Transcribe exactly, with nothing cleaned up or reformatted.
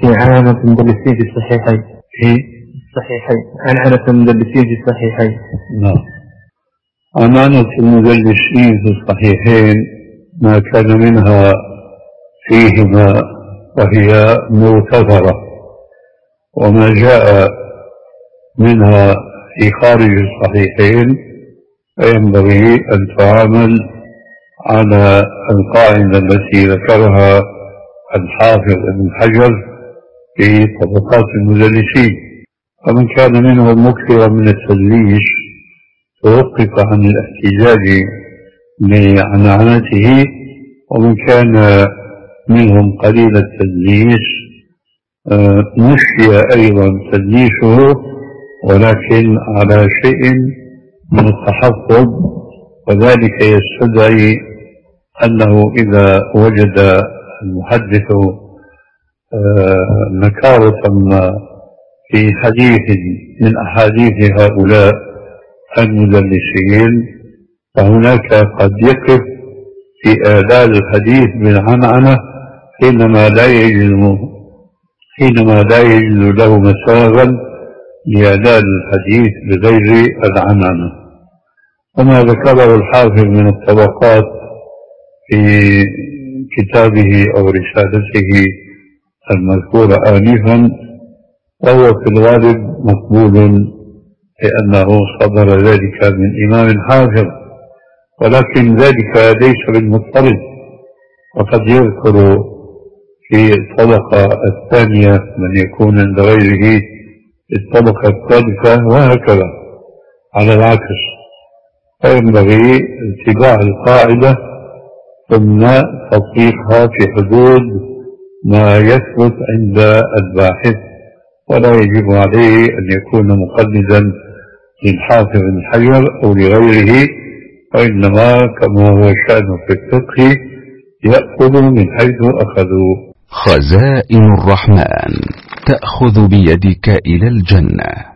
في عنعنة المدلسين في الصحيحين في الصحيحين عنعنة المدلسين في الصحيحين. نعم. عنعنة المدلسين في الصحيحين ما كان منها فيهما وهي مغتفرة، وما جاء منها في خارج الصحيحين فينبغي أن تعامل على القاعدة التي ذكرها الحافظ ابن حجر في طبقات المدلسين. فمن كان منهم مكثرا من التدليس توقف عن الاحتجاج لعنعنته، ومن كان منهم قليل التدليس نشي أيضا تدليسه، ولكن على شيء من التحفظ، وذلك يستدعي أنه إذا وجد المحدث نكارة في حديث من أحاديث هؤلاء المدلسين فهناك قد يقف في آداب الحديث بالعنعنة حينما لا يجد حينما لا يجد له مساغا لأداء الحديث بغير العنعنة. وما ذكره الحافظ من الطبقات في كتابه أو رسالته المذكورة آنفا وهو في الغالب مقبول، لأنه صدر ذلك من إمام حافظ، ولكن ذلك ليس بالمضطرد، وقد يذكر في الطبقة الثانية من يكون عند غيره في الطبقة الثالثة، وهكذا على العكس. فينبغي اتباع القاعدة ثم تطبيقها في حدود ما يثبت عند الباحث، ولا يجب عليه أن يكون مقلدا للحافظ بن حجر أو لغيره، وإنما كما هو شأنه في الفقه يأخذ من حيث أخذوا. خزائن الرحمن تأخذ بيدك إلى الجنة.